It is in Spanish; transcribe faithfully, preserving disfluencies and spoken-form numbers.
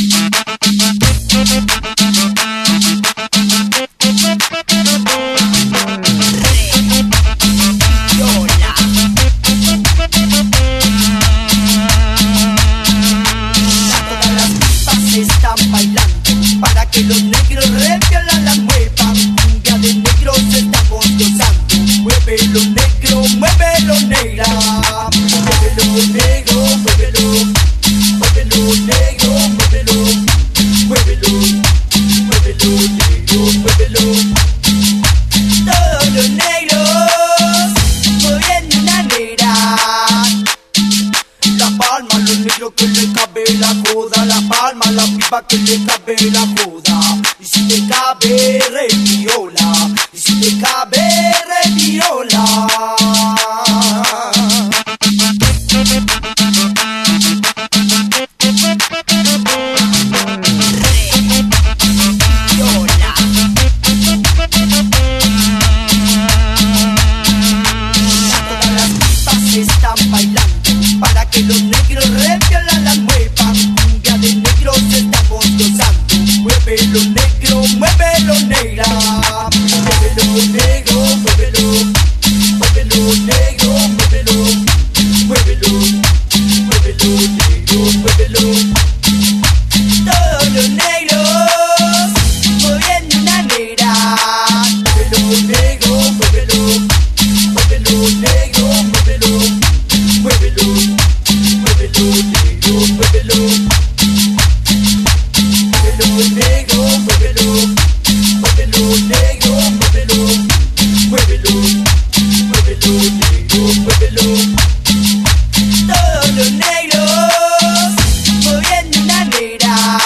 Que le cabe la joda, la palma, la pipa que le cabe la joda. Y si te cabe, reviola. Y si te cabe, reviola. Todas las pipas están bailando para que los negros reviolan la muevan. Cumbia de negros estamos gozando. Muévelo negro, muévelo negra. Muévelo negro, muévelo. Muévelo negro, muévelo. Muévelo, muévelo negro, muévelo. Todos los negros moviendo una negra. Muévelo negro, muévelo. Muévelo negro, muévelo. Muévelo, muévelo negro, muévelo. Muévelo negro, muévelo. Muévelo negro, muévelo. Muévelo, muévelo negro, muévelo. Todos los negros moviendo una negra.